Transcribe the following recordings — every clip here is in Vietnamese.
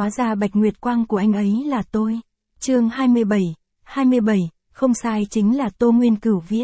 hóa ra Bạch Nguyệt Quang của anh ấy là tôi. Chương 27, không sai chính là Tô Nguyên Cửu viết.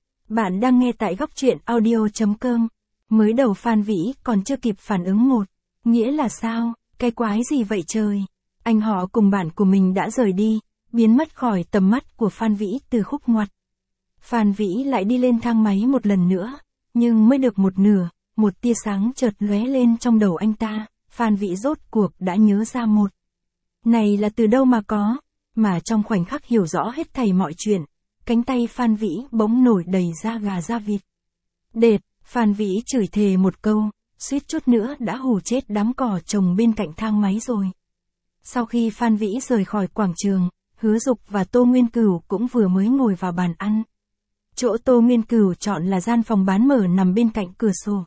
Bạn đang nghe tại góc truyện audio.com. Mới đầu Phan Vĩ còn chưa kịp phản ứng một. Nghĩa là sao, cái quái gì vậy trời? Anh họ cùng bạn của mình đã rời đi, biến mất khỏi tầm mắt của Phan Vĩ từ khúc ngoặt. Phan Vĩ lại đi lên thang máy một lần nữa, nhưng mới được một nửa, một tia sáng chợt lóe lên trong đầu anh ta. Phan Vĩ rốt cuộc đã nhớ ra một. Này là từ đâu mà có, mà trong khoảnh khắc hiểu rõ hết thảy mọi chuyện, cánh tay Phan Vĩ bỗng nổi đầy da gà da vịt. Đệt, Phan Vĩ chửi thề một câu, suýt chút nữa đã hù chết đám cỏ trồng bên cạnh thang máy rồi. Sau khi Phan Vĩ rời khỏi quảng trường, Hứa Dục và Tô Nguyên Cửu cũng vừa mới ngồi vào bàn ăn. Chỗ Tô Nguyên Cửu chọn là gian phòng bán mở nằm bên cạnh cửa sổ.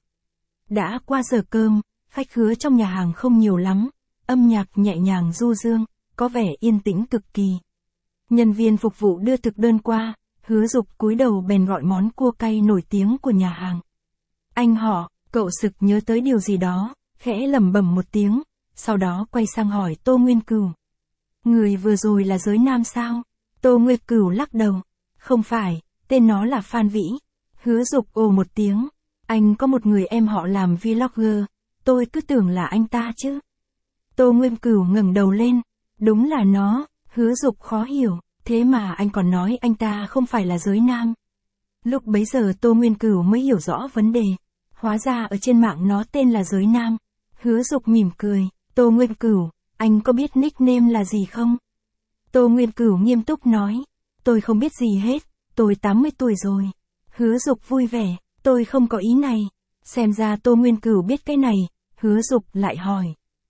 Đã qua giờ cơm, khách khứa trong nhà hàng không nhiều lắm, âm nhạc nhẹ nhàng du dương, có vẻ yên tĩnh cực kỳ. Nhân viên phục vụ đưa thực đơn qua, Hứa Dục cúi đầu bèn gọi món cua cay nổi tiếng của nhà hàng. Anh họ, cậu sực nhớ tới điều gì đó, khẽ lẩm bẩm một tiếng, sau đó quay sang hỏi Tô Nguyên Cửu. Người vừa rồi là Giới Nam sao? Tô Nguyên Cửu lắc đầu. Không phải, tên nó là Phan Vĩ. Hứa Dục ồ một tiếng. Anh có một người em họ làm vlogger, tôi cứ tưởng là anh ta chứ. Tô Nguyên Cửu ngẩng đầu lên. Đúng là nó. Hứa Dục khó hiểu, thế mà anh còn nói anh ta không phải là Giới Nam. Lúc bấy giờ Tô Nguyên Cửu mới hiểu rõ vấn đề. Hóa ra ở trên mạng nó tên là Giới Nam. Hứa Dục mỉm cười. Tô Nguyên Cửu, anh có biết nickname là gì không? Tô Nguyên Cửu nghiêm túc nói. Tôi không biết gì hết, tôi 80 tuổi rồi. Hứa Dục vui vẻ. Tôi không có ý này. Xem ra Tô Nguyên Cửu biết cái này. Hứa Dục lại hỏi.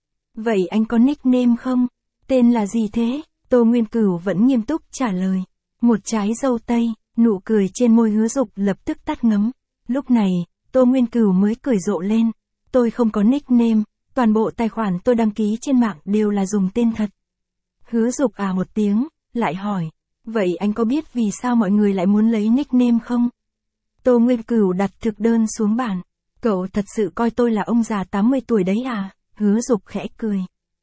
Vậy anh có nickname không? Tên là gì thế? Tô Nguyên Cửu vẫn nghiêm túc trả lời. Một trái dâu tây. Nụ cười trên môi Hứa Dục lập tức tắt ngấm. Lúc này, Tô Nguyên Cửu mới cười rộ lên. Tôi không có nickname, toàn bộ tài khoản tôi đăng ký trên mạng đều là dùng tên thật. Hứa Dục à một tiếng, lại hỏi. Vậy anh có biết vì sao mọi người lại muốn lấy nickname không? Tô Nguyên Cửu đặt thực đơn xuống bàn. Cậu thật sự coi tôi là ông già 80 tuổi đấy à? Hứa Dục khẽ cười.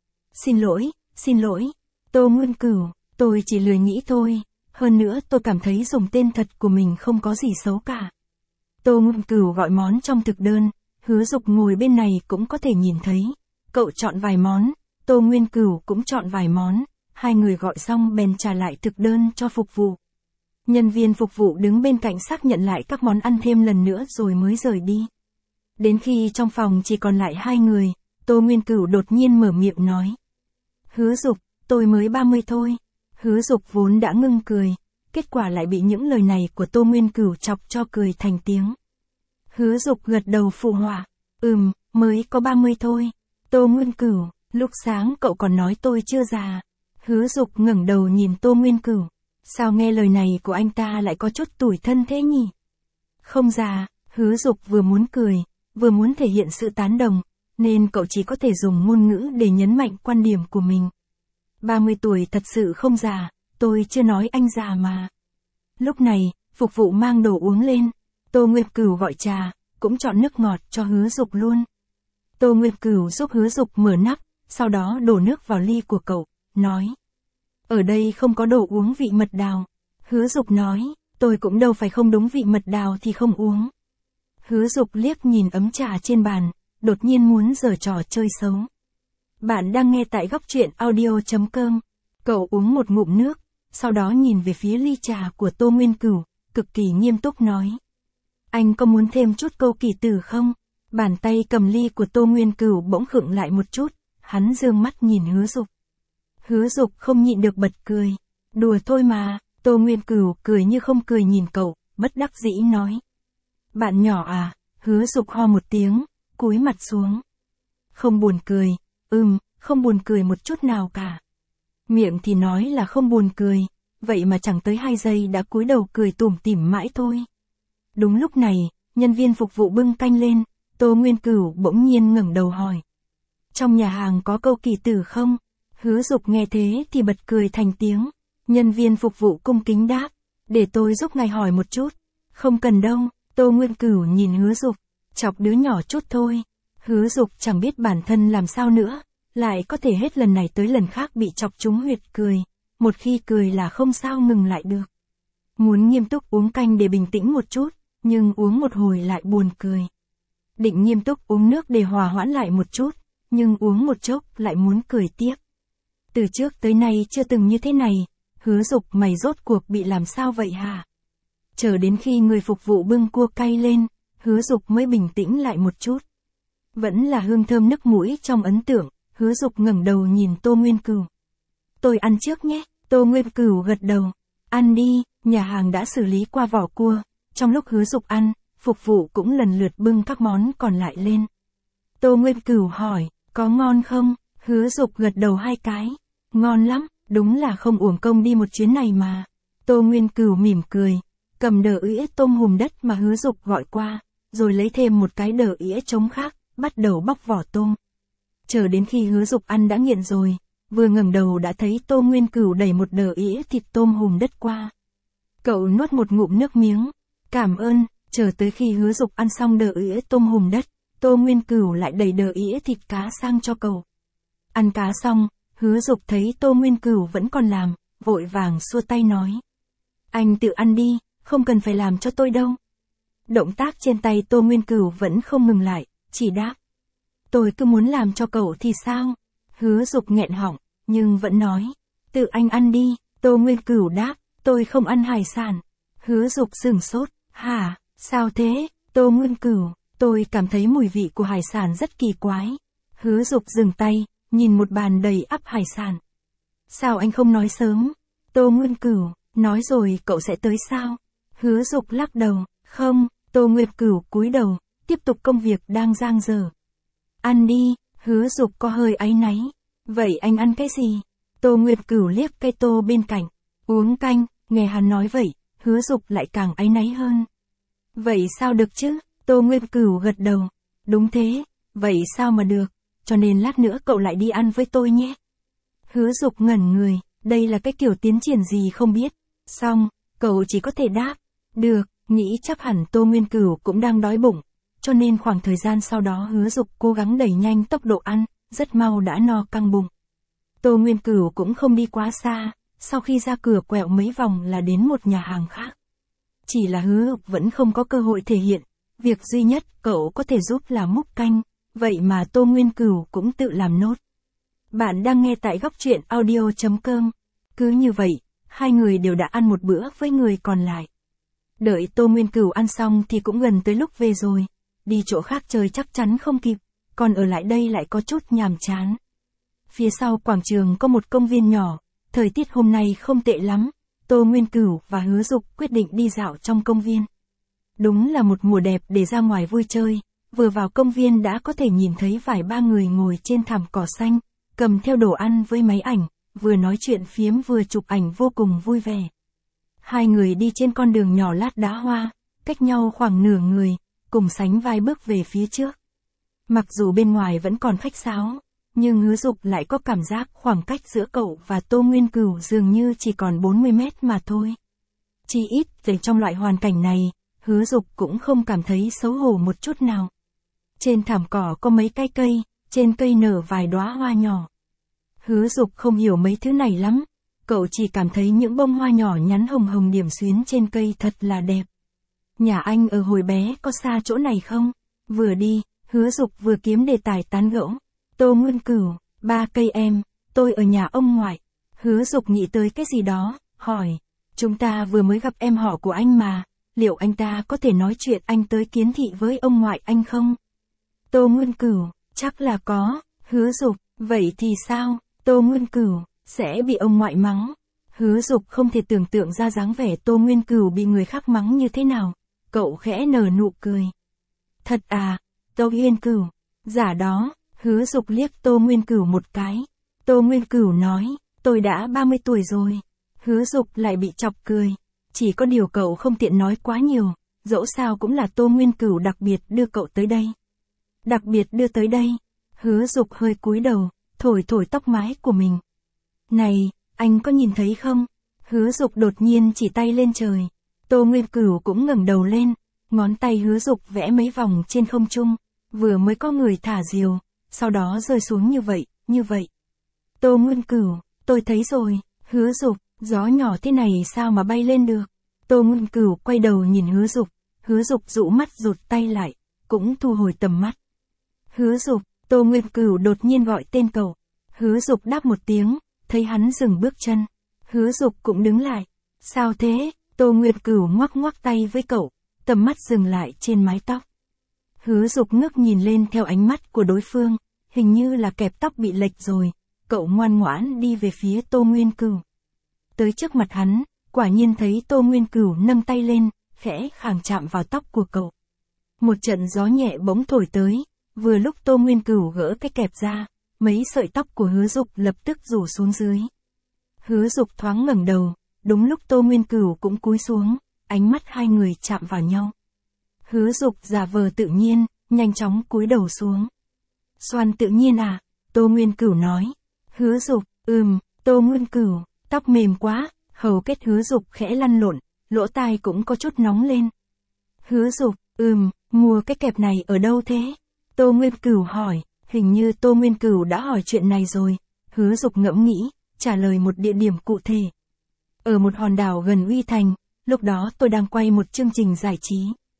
Xin lỗi. Tô Nguyên Cửu, tôi chỉ lười nghĩ thôi. Hơn nữa tôi cảm thấy dùng tên thật của mình không có gì xấu cả. Tô Nguyên Cửu gọi món trong thực đơn. Hứa Dục ngồi bên này cũng có thể nhìn thấy. Cậu chọn vài món, Tô Nguyên Cửu cũng chọn vài món. Hai người gọi xong bèn trả lại thực đơn cho phục vụ. Nhân viên phục vụ đứng bên cạnh xác nhận lại các món ăn thêm lần nữa rồi mới rời đi. Đến khi trong phòng chỉ còn lại hai người, Tô Nguyên Cửu đột nhiên mở miệng nói. Hứa Dục, tôi mới 30 thôi. Hứa Dục vốn đã ngưng cười, kết quả lại bị những lời này của Tô Nguyên Cửu chọc cho cười thành tiếng. Hứa Dục gật đầu phụ họa. Mới có 30 thôi. Tô Nguyên Cửu, lúc sáng cậu còn nói tôi chưa già. Hứa Dục ngẩng đầu nhìn Tô Nguyên Cửu. Sao nghe lời này của anh ta lại có chút tủi thân thế nhỉ? Không già, Hứa Dục vừa muốn cười, vừa muốn thể hiện sự tán đồng, nên cậu chỉ có thể dùng ngôn ngữ để nhấn mạnh quan điểm của mình. 30 tuổi thật sự không già, tôi chưa nói anh già mà. Lúc này, phục vụ mang đồ uống lên. Tô Nguyên Cửu gọi trà, cũng chọn nước ngọt cho Hứa Dục luôn. Tô Nguyên Cửu giúp Hứa Dục mở nắp, sau đó đổ nước vào ly của cậu, nói. Ở đây không có đồ uống vị mật đào. Hứa Dục nói, tôi cũng đâu phải không đúng vị mật đào thì không uống. Hứa Dục liếc nhìn ấm trà trên bàn, đột nhiên muốn giở trò chơi xấu. Bạn đang nghe tại góc truyện audio.com. Cậu uống một ngụm nước, sau đó nhìn về phía ly trà của Tô Nguyên Cửu, cực kỳ nghiêm túc nói. Anh có muốn thêm chút câu kỳ từ không? Bàn tay cầm ly của Tô Nguyên Cửu bỗng khựng lại một chút, hắn dương mắt nhìn Hứa Dục. Hứa Dục không nhịn được bật cười. Đùa thôi mà. Tô Nguyên Cửu cười như không cười nhìn cậu, bất đắc dĩ nói. Bạn nhỏ à? Hứa Dục ho một tiếng, cúi mặt xuống. Không buồn cười. Không buồn cười một chút nào cả. Miệng thì nói là không buồn cười, vậy mà chẳng tới 2 giây đã cúi đầu cười tủm tỉm mãi thôi. Đúng lúc này, nhân viên phục vụ bưng canh lên, Tô Nguyên Cửu bỗng nhiên ngẩng đầu hỏi. Trong nhà hàng có câu kỳ từ không? Hứa Dục nghe thế thì bật cười thành tiếng. Nhân viên phục vụ cung kính đáp. Để tôi giúp ngài hỏi một chút. Không cần đâu. Tô Nguyên Cửu nhìn Hứa Dục. Chọc đứa nhỏ chút thôi. Hứa Dục chẳng biết bản thân làm sao nữa. lại có thể hết lần này tới lần khác bị chọc trúng huyệt cười, một khi cười là không sao ngừng lại được. Muốn nghiêm túc uống canh để bình tĩnh một chút, nhưng uống một hồi lại buồn cười. Định nghiêm túc uống nước để hòa hoãn lại một chút, nhưng uống một chốc lại muốn cười tiếp. Từ trước tới nay chưa từng như thế này, Hứa Dục mày rốt cuộc bị làm sao vậy hả? Chờ đến khi người phục vụ bưng cua cay lên, Hứa Dục mới bình tĩnh lại một chút. Vẫn là hương thơm nức mũi trong ấn tượng, Hứa Dục ngẩng đầu nhìn Tô Nguyên Cửu. Tôi ăn trước nhé, Tô Nguyên Cửu gật đầu. Ăn đi, nhà hàng đã xử lý qua vỏ cua, trong lúc Hứa Dục ăn, phục vụ cũng lần lượt bưng các món còn lại lên. Tô Nguyên Cửu hỏi, có ngon không? Hứa Dục gật đầu 2 cái. Ngon lắm, đúng là không uổng công đi một chuyến này mà. Tô Nguyên Cửu mỉm cười, cầm đờ ỉa tôm hùm đất mà Hứa Dục gọi qua, rồi lấy thêm một cái đờ ỉa trống khác, bắt đầu bóc vỏ tôm. Chờ đến khi Hứa Dục ăn đã nghiện rồi, vừa ngẩng đầu đã thấy Tô Nguyên Cửu đẩy một đờ ỉa thịt tôm hùm đất qua. Cậu nuốt một ngụm nước miếng, cảm ơn. Chờ tới khi Hứa Dục ăn xong đờ ỉa tôm hùm đất, Tô Nguyên Cửu lại đẩy đờ ỉa thịt cá sang cho cậu. Ăn cá xong, Hứa Dục thấy Tô Nguyên Cửu vẫn còn làm, vội vàng xua tay nói. Anh tự ăn đi, không cần phải làm cho tôi đâu. Động tác trên tay Tô Nguyên Cửu vẫn không ngừng lại, chỉ đáp. Tôi cứ muốn làm cho cậu thì sao? Hứa Dục nghẹn họng, nhưng vẫn nói. Tự anh ăn đi, Tô Nguyên Cửu đáp, tôi không ăn hải sản. Hứa Dục sửng sốt, hả, sao thế? Tô Nguyên Cửu, tôi cảm thấy mùi vị của hải sản rất kỳ quái. Hứa Dục dừng tay, nhìn một bàn đầy ắp hải sản. Sao anh không nói sớm? Tô Nguyên Cửu, nói rồi cậu sẽ tới sao? Hứa Dục lắc đầu, không. Tô Nguyên Cửu cúi đầu, tiếp tục công việc đang dang dở. Ăn đi, Hứa Dục có hơi áy náy. Vậy anh ăn cái gì? Tô Nguyên Cửu liếc cây tô bên cạnh. Uống canh, nghe hắn nói vậy, Hứa Dục lại càng áy náy hơn. Vậy sao được chứ? Tô Nguyên Cửu gật đầu. Đúng thế, vậy sao mà được, cho nên lát nữa cậu lại đi ăn với tôi nhé. Hứa Dục ngẩn người, đây là cái kiểu tiến triển gì không biết. Xong, cậu chỉ có thể đáp. Được, nghĩ chắc hẳn Tô Nguyên Cửu cũng đang đói bụng, cho nên khoảng thời gian sau đó Hứa Dục cố gắng đẩy nhanh tốc độ ăn, rất mau đã no căng bụng. Tô Nguyên Cửu cũng không đi quá xa, sau khi ra cửa quẹo mấy vòng là đến một nhà hàng khác. Chỉ là Hứa Dục vẫn không có cơ hội thể hiện, việc duy nhất cậu có thể giúp là múc canh, vậy mà Tô Nguyên Cửu cũng tự làm nốt. Bạn đang nghe tại góc truyện audio.com. Cứ như vậy, hai người đều đã ăn một bữa với người còn lại. Đợi Tô Nguyên Cửu ăn xong thì cũng gần tới lúc về rồi, đi chỗ khác chơi chắc chắn không kịp, còn ở lại đây lại có chút nhàm chán. Phía sau quảng trường có một công viên nhỏ, thời tiết hôm nay không tệ lắm, Tô Nguyên Cửu và Hứa Dục quyết định đi dạo trong công viên. Đúng là một mùa đẹp để ra ngoài vui chơi, vừa vào công viên đã có thể nhìn thấy vài ba người ngồi trên thảm cỏ xanh, cầm theo đồ ăn với máy ảnh, vừa nói chuyện phiếm vừa chụp ảnh vô cùng vui vẻ. Hai người đi trên con đường nhỏ lát đá hoa, cách nhau khoảng nửa người, cùng sánh vai bước về phía trước. Mặc dù bên ngoài vẫn còn khách sáo, nhưng Hứa Dục lại có cảm giác khoảng cách giữa cậu và Tô Nguyên Cửu dường như chỉ còn 40 mét mà thôi. Chỉ ít, về trong loại hoàn cảnh này, Hứa Dục cũng không cảm thấy xấu hổ một chút nào. Trên thảm cỏ có mấy cái cây, trên cây nở vài đóa hoa nhỏ. Hứa Dục không hiểu mấy thứ này lắm, cậu chỉ cảm thấy những bông hoa nhỏ nhắn hồng hồng điểm xuyến trên cây thật là đẹp. Nhà anh ở hồi bé có xa chỗ này không? Vừa đi, Hứa Dục vừa kiếm đề tài tán gẫu. Tô Nguyên Cửu, 3 cây em, tôi ở nhà ông ngoại. Hứa Dục nghĩ tới cái gì đó, hỏi. Chúng ta vừa mới gặp em họ của anh mà, liệu anh ta có thể nói chuyện anh tới kiến thị với ông ngoại anh không? Tô Nguyên Cửu, chắc là có. Hứa Dục, vậy thì sao? Tô Nguyên Cửu, sẽ bị ông ngoại mắng. Hứa Dục không thể tưởng tượng ra dáng vẻ Tô Nguyên Cửu bị người khác mắng như thế nào. Cậu khẽ nở nụ cười. Thật à, Tô Nguyên Cửu, giả đó. Hứa Dục liếc Tô Nguyên Cửu một cái. Tô Nguyên Cửu nói, tôi đã 30 tuổi rồi. Hứa Dục lại bị chọc cười. Chỉ có điều cậu không tiện nói quá nhiều, dẫu sao cũng là Tô Nguyên Cửu đặc biệt đưa cậu tới đây. Đặc biệt đưa tới đây. Hứa Dục hơi cúi đầu, thổi thổi tóc mái của mình. Này, anh có nhìn thấy không? Hứa Dục đột nhiên chỉ tay lên trời. Tô Nguyên Cửu cũng ngẩng đầu lên, ngón tay Hứa Dục vẽ mấy vòng trên không trung, vừa mới có người thả diều, sau đó rơi xuống như vậy, như vậy. Tô Nguyên Cửu, tôi thấy rồi, Hứa Dục, gió nhỏ thế này sao mà bay lên được. Tô Nguyên Cửu quay đầu nhìn Hứa Dục, Hứa Dục rũ mắt rụt tay lại, cũng thu hồi tầm mắt. Hứa Dục, Tô Nguyên Cửu đột nhiên gọi tên cậu. Hứa Dục đáp một tiếng, thấy hắn dừng bước chân. Hứa Dục cũng đứng lại. Sao thế? Tô Nguyên Cửu ngoắc ngoắc tay với cậu, tầm mắt dừng lại trên mái tóc. Hứa Dục ngước nhìn lên theo ánh mắt của đối phương, hình như là kẹp tóc bị lệch rồi, cậu ngoan ngoãn đi về phía Tô Nguyên Cửu. Tới trước mặt hắn, quả nhiên thấy Tô Nguyên Cửu nâng tay lên, khẽ khàng chạm vào tóc của cậu. Một trận gió nhẹ bỗng thổi tới, vừa lúc Tô Nguyên Cửu gỡ cái kẹp ra, mấy sợi tóc của Hứa Dục lập tức rủ xuống dưới. Hứa Dục thoáng ngẩng đầu, đúng lúc Tô Nguyên Cửu cũng cúi xuống, ánh mắt hai người chạm vào nhau. Hứa Dục giả vờ tự nhiên, nhanh chóng cúi đầu xuống. Xoăn tự nhiên à? Tô Nguyên Cửu nói. Hứa Dục, Tô Nguyên Cửu, tóc mềm quá, hầu kết Hứa Dục khẽ lăn lộn, lỗ tai cũng có chút nóng lên. Hứa Dục, mua cái kẹp này ở đâu thế? Tô Nguyên Cửu hỏi, hình như Tô Nguyên Cửu đã hỏi chuyện này rồi. Hứa Dục ngẫm nghĩ, trả lời một địa điểm cụ thể. Ở một hòn đảo gần Uy Thành, lúc đó tôi đang quay một chương trình giải trí.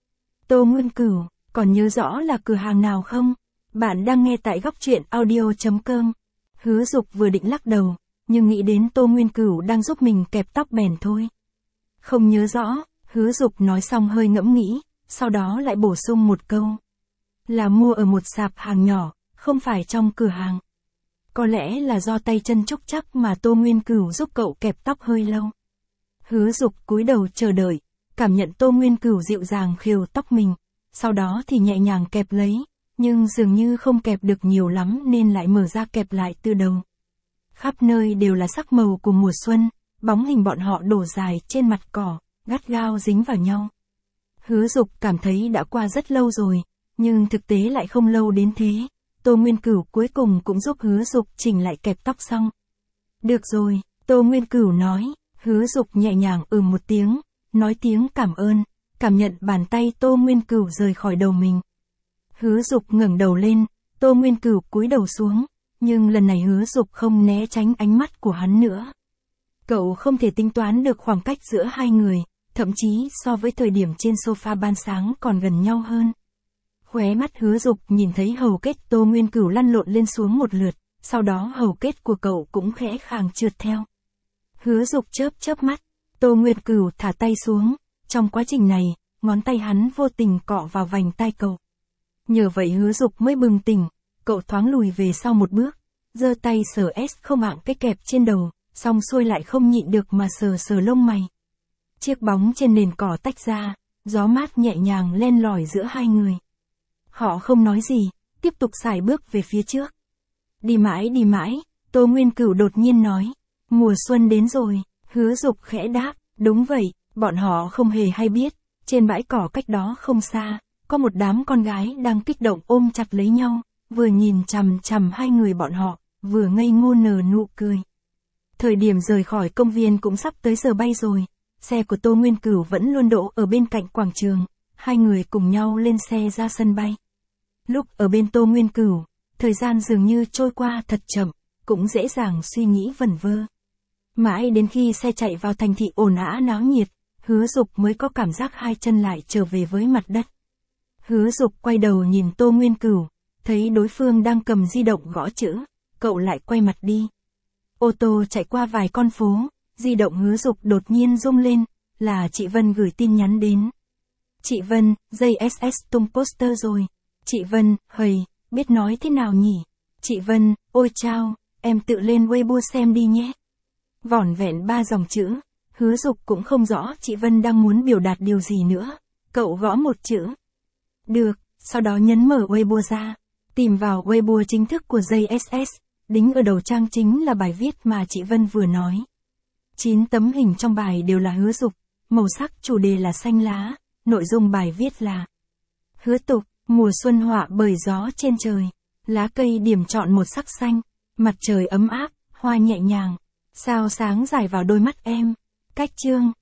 Tô Nguyên Cửu, còn nhớ rõ là cửa hàng nào không? Bạn đang nghe tại góc truyện audio.com. Hứa Dục vừa định lắc đầu, nhưng nghĩ đến Tô Nguyên Cửu đang giúp mình kẹp tóc bèn thôi. Không nhớ rõ, Hứa Dục nói xong hơi ngẫm nghĩ, sau đó lại bổ sung một câu. Là mua ở một sạp hàng nhỏ, không phải trong cửa hàng. Có lẽ là do tay chân trúc chắc mà Tô Nguyên Cửu giúp cậu kẹp tóc hơi lâu. Hứa Dục cúi đầu chờ đợi, cảm nhận Tô Nguyên Cửu dịu dàng khều tóc mình, sau đó thì nhẹ nhàng kẹp lấy, nhưng dường như không kẹp được nhiều lắm nên lại mở ra kẹp lại từ đầu. Khắp nơi đều là sắc màu của mùa xuân, bóng hình bọn họ đổ dài trên mặt cỏ, gắt gao dính vào nhau. Hứa Dục cảm thấy đã qua rất lâu rồi, nhưng thực tế lại không lâu đến thế. Tô Nguyên Cửu cuối cùng cũng giúp Hứa Dục chỉnh lại kẹp tóc xong. Được rồi, Tô Nguyên Cửu nói. Hứa Dục nhẹ nhàng một tiếng, nói tiếng cảm ơn, cảm nhận bàn tay Tô Nguyên Cửu rời khỏi đầu mình. Hứa Dục ngẩng đầu lên, Tô Nguyên Cửu cúi đầu xuống, nhưng lần này Hứa Dục không né tránh ánh mắt của hắn nữa. Cậu không thể tính toán được khoảng cách giữa hai người, thậm chí so với thời điểm trên sofa ban sáng còn gần nhau hơn. Khóe mắt Hứa Dục nhìn thấy hầu kết Tô Nguyên Cửu lăn lộn lên xuống một lượt, sau đó hầu kết của cậu cũng khẽ khàng trượt theo. Hứa Dục chớp mắt, Tô Nguyên Cửu thả tay xuống, trong quá trình này, ngón tay hắn vô tình cọ vào vành tai cậu. Nhờ vậy Hứa Dục mới bừng tỉnh, cậu thoáng lùi về sau một bước, giơ tay sờ không ạng cái kẹp trên đầu, xong xuôi lại không nhịn được mà sờ lông mày. Chiếc bóng trên nền cỏ tách ra, gió mát nhẹ nhàng len lỏi giữa hai người. Họ không nói gì, tiếp tục sải bước về phía trước. Đi mãi, Tô Nguyên Cửu đột nhiên nói. Mùa xuân đến rồi, Hứa Dục khẽ đáp, đúng vậy, bọn họ không hề hay biết, trên bãi cỏ cách đó không xa, có một đám con gái đang kích động ôm chặt lấy nhau, vừa nhìn chằm chằm hai người bọn họ, vừa ngây ngô nở nụ cười. Thời điểm rời khỏi công viên cũng sắp tới giờ bay rồi, xe của Tô Nguyên Cửu vẫn luôn đỗ ở bên cạnh quảng trường, hai người cùng nhau lên xe ra sân bay. Lúc ở bên Tô Nguyên Cửu, thời gian dường như trôi qua thật chậm, cũng dễ dàng suy nghĩ vẩn vơ. Mãi đến khi xe chạy vào thành thị ồn ào náo nhiệt, Hứa Dục mới có cảm giác hai chân lại trở về với mặt đất. Hứa Dục quay đầu nhìn Tô Nguyên Cửu, thấy đối phương đang cầm di động gõ chữ, cậu lại quay mặt đi. Ô tô chạy qua vài con phố, di động Hứa Dục đột nhiên rung lên, là chị Vân gửi tin nhắn đến. Chị Vân, JSS tung poster rồi. Chị Vân, biết nói thế nào nhỉ? Chị Vân, ôi chao, em tự lên Weibo xem đi nhé. Vỏn vẹn 3 dòng chữ, Hứa Dục cũng không rõ chị Vân đang muốn biểu đạt điều gì nữa. Cậu gõ một chữ. Được, sau đó nhấn mở Weibo ra, tìm vào Weibo chính thức của JSS, đính ở đầu trang chính là bài viết mà chị Vân vừa nói. 9 tấm hình trong bài đều là Hứa Dục, màu sắc chủ đề là xanh lá, nội dung bài viết là Hứa Tục, mùa xuân họa bởi gió trên trời, lá cây điểm trọn một sắc xanh, mặt trời ấm áp, hoa nhẹ nhàng, sao sáng rải vào đôi mắt em. Cách chương